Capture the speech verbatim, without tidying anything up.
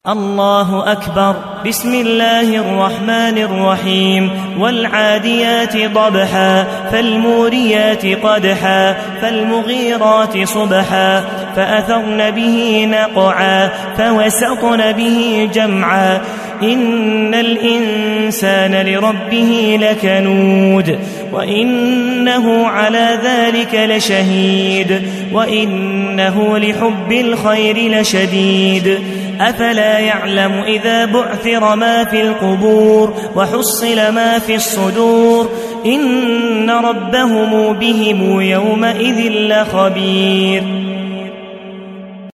الله أكبر. بسم الله الرحمن الرحيم. والعاديات ضبحا فالموريات قدحا فالمغيرات صبحا فأثرن به نقعا فوسطن به جمعا إن الإنسان لربه لكنود وإنه على ذلك لشهيد وإنه لحب الخير لشديد أفلا يعلم إذا بعثر ما في القبور وحصل ما في الصدور إن ربهم بهم يومئذ لخبير.